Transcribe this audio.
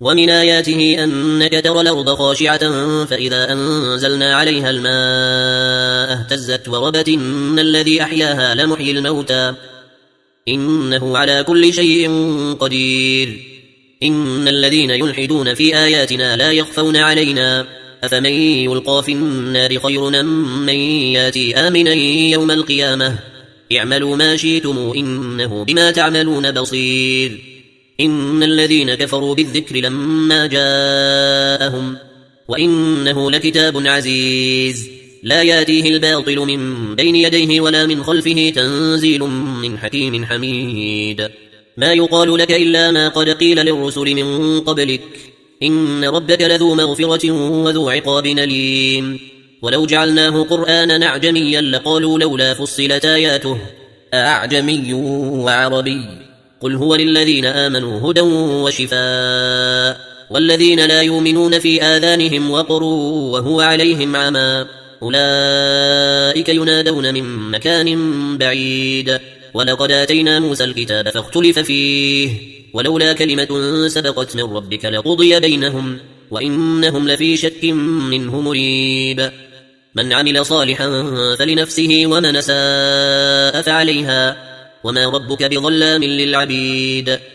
ومن آياته أنك ترى الأرض خاشعة فإذا أنزلنا عليها الماء اهتزت وربت إن الذي أحياها لمحيي الموتى إنه على كل شيء قدير إن الذين يلحدون في آياتنا لا يخفون علينا أفمن يلقى في النار خير أم من ياتي آمنا يوم القيامة اعملوا ما شئتم إنه بما تعملون بصير إن الذين كفروا بالذكر لما جاءهم وإنه لكتاب عزيز لا ياتيه الباطل من بين يديه ولا من خلفه تنزيل من حكيم حميد ما يقال لك إلا ما قد قيل للرسل من قبلك إن ربك لذو مغفرة وذو عقاب أليم ولو جعلناه قرآنا أعجميا لقالوا لولا فصلت آياته أعجمي وعربي قل هو للذين آمنوا هدى وشفاء والذين لا يؤمنون في آذانهم وقر وهو عليهم عمى أولئك ينادون من مكان بعيد ولقد آتينا موسى الكتاب فاختلف فيه ولولا كلمة سبقت من ربك لقضي بينهم وإنهم لفي شك منه مريب من عمل صالحا فلنفسه ومن ساء فعليها وما ربك بظلام للعبيد